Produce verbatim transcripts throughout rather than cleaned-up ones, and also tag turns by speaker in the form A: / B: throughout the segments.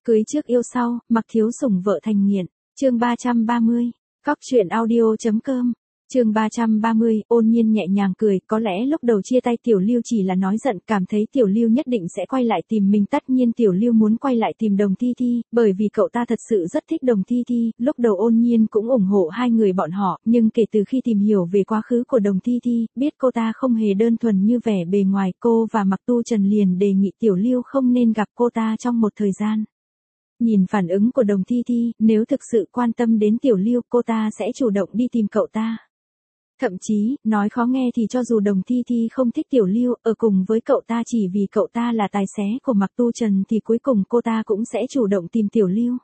A: Cưới trước yêu sau, mặc thiếu sủng vợ thành nghiện. Chương ba trăm ba mươi. Cóc truyện audio.com. Chương ba trăm ba mươi, Ôn Nhiên nhẹ nhàng cười, có lẽ lúc đầu chia tay Tiểu Lưu chỉ là nói giận, cảm thấy Tiểu Lưu nhất định sẽ quay lại tìm mình, tất nhiên Tiểu Lưu muốn quay lại tìm Đồng Thi Thi, bởi vì cậu ta thật sự rất thích Đồng Thi Thi, lúc đầu Ôn Nhiên cũng ủng hộ hai người bọn họ, nhưng kể từ khi tìm hiểu về quá khứ của Đồng Thi Thi, biết cô ta không hề đơn thuần như vẻ bề ngoài, cô và Mạc Tu Trần liền đề nghị Tiểu Lưu không nên gặp cô ta trong một thời gian. Nhìn phản ứng của Đồng Thi Thi, nếu thực sự quan tâm đến Tiểu Lưu, cô ta sẽ chủ động đi tìm cậu ta. Thậm chí, nói khó nghe thì cho dù Đồng Thi Thi không thích Tiểu Lưu, ở cùng với cậu ta chỉ vì cậu ta là tài xế của Mạc Tu Trần thì cuối cùng cô ta cũng sẽ chủ động tìm Tiểu Lưu.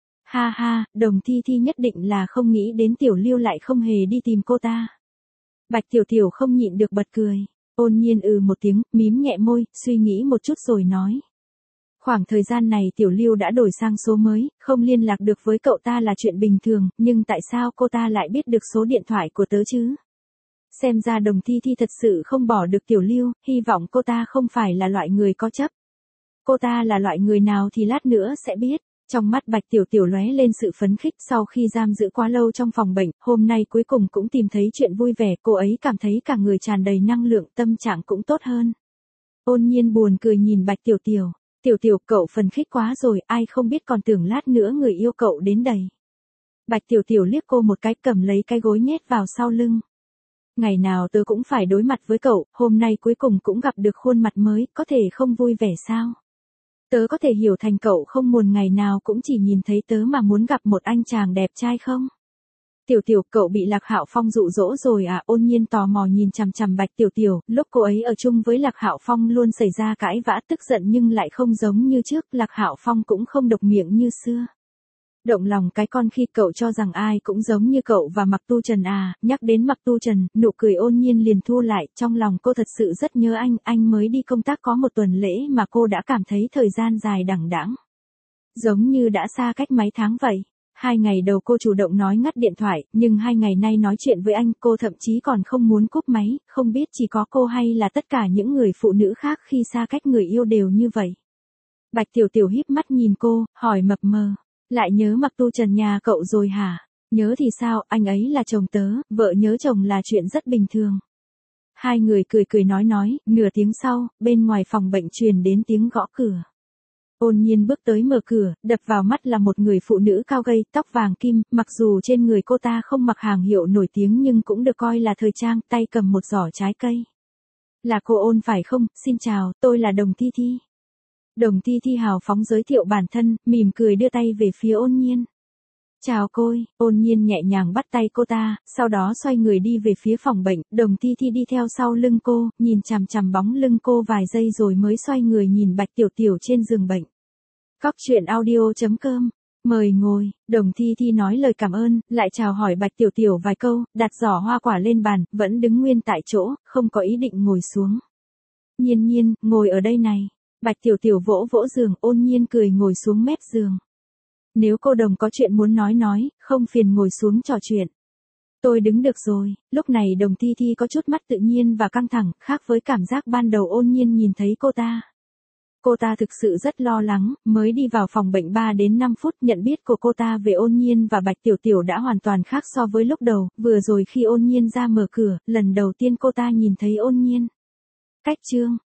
A: Ha ha, Đồng Thi Thi nhất định là không nghĩ đến Tiểu Lưu lại không hề đi tìm cô ta. Bạch Tiểu Tiểu không nhịn được bật cười. Ôn Nhiên ừ một tiếng, mím nhẹ môi, suy nghĩ một chút rồi nói. Khoảng thời gian này Tiểu Lưu đã đổi sang số mới, không liên lạc được với cậu ta là chuyện bình thường, nhưng tại sao cô ta lại biết được số điện thoại của tớ chứ? Xem ra Đồng Thi Thi thật sự không bỏ được Tiểu Lưu, hy vọng cô ta không phải là loại người có chấp. Cô ta là loại người nào thì lát nữa sẽ biết. Trong mắt Bạch Tiểu Tiểu lóe lên sự phấn khích sau khi giam giữ quá lâu trong phòng bệnh, hôm nay cuối cùng cũng tìm thấy chuyện vui vẻ, cô ấy cảm thấy cả người tràn đầy năng lượng, tâm trạng cũng tốt hơn. Ôn Nhiên buồn cười nhìn Bạch Tiểu Tiểu. Tiểu Tiểu, cậu phấn khích quá rồi, ai không biết còn tưởng lát nữa người yêu cậu đến đầy. Bạch Tiểu Tiểu liếc cô một cái, cầm lấy cái gối nhét vào sau lưng. Ngày nào tớ cũng phải đối mặt với cậu, hôm nay cuối cùng cũng gặp được khuôn mặt mới, có thể không vui vẻ sao? Tớ có thể hiểu thành cậu không muốn ngày nào cũng chỉ nhìn thấy tớ mà muốn gặp một anh chàng đẹp trai không? Tiểu Tiểu, cậu bị Lạc Hạo Phong dụ dỗ rồi à? Ôn Nhiên tò mò nhìn chằm chằm Bạch Tiểu Tiểu, lúc cô ấy ở chung với Lạc Hạo Phong luôn xảy ra cãi vã tức giận nhưng lại không giống như trước, Lạc Hạo Phong cũng không độc miệng như xưa. Động lòng cái con khi cậu cho rằng ai cũng giống như cậu và Mạc Tu Trần à? Nhắc đến Mạc Tu Trần, nụ cười Ôn Nhiên liền thu lại, trong lòng cô thật sự rất nhớ anh, anh mới đi công tác có một tuần lễ mà cô đã cảm thấy thời gian dài đằng đẵng, giống như đã xa cách mấy tháng vậy. Hai ngày đầu cô chủ động nói ngắt điện thoại, nhưng hai ngày nay nói chuyện với anh cô thậm chí còn không muốn cúp máy, không biết chỉ có cô hay là tất cả những người phụ nữ khác khi xa cách người yêu đều như vậy. Bạch Tiểu Tiểu híp mắt nhìn cô, hỏi mập mờ, lại nhớ Mạc Tu Trần nhà cậu rồi hả? Nhớ thì sao, anh ấy là chồng tớ, vợ nhớ chồng là chuyện rất bình thường. Hai người cười cười nói nói, nửa tiếng sau, bên ngoài phòng bệnh truyền đến tiếng gõ cửa. Ôn Nhiên bước tới mở cửa, đập vào mắt là một người phụ nữ cao gầy, tóc vàng kim, mặc dù trên người cô ta không mặc hàng hiệu nổi tiếng nhưng cũng được coi là thời trang, tay cầm một giỏ trái cây. Là cô Ôn phải không? Xin chào, tôi là Đồng Thi Thi. Đồng Thi Thi hào phóng giới thiệu bản thân, mỉm cười đưa tay về phía Ôn Nhiên. Chào cô, Ôn Nhiên nhẹ nhàng bắt tay cô ta, sau đó xoay người đi về phía phòng bệnh, Đồng Thi Thi đi theo sau lưng cô, nhìn chằm chằm bóng lưng cô vài giây rồi mới xoay người nhìn Bạch Tiểu Tiểu trên giường bệnh. Cóc truyện audio.com, mời ngồi, Đồng Thi Thi nói lời cảm ơn, lại chào hỏi Bạch Tiểu Tiểu vài câu, đặt giỏ hoa quả lên bàn, vẫn đứng nguyên tại chỗ, không có ý định ngồi xuống. Nhiên Nhiên, ngồi ở đây này. Bạch Tiểu Tiểu vỗ vỗ giường, Ôn Nhiên cười ngồi xuống mép giường. Nếu cô Đồng có chuyện muốn nói nói, không phiền ngồi xuống trò chuyện. Tôi đứng được rồi. Lúc này Đồng Thi Thi có chút mắt tự nhiên và căng thẳng, khác với cảm giác ban đầu Ôn Nhiên nhìn thấy cô ta. Cô ta thực sự rất lo lắng, mới đi vào phòng bệnh ba đến năm phút, nhận biết của cô ta về Ôn Nhiên và Bạch Tiểu Tiểu đã hoàn toàn khác so với lúc đầu, vừa rồi khi Ôn Nhiên ra mở cửa, lần đầu tiên cô ta nhìn thấy Ôn Nhiên. Cách chương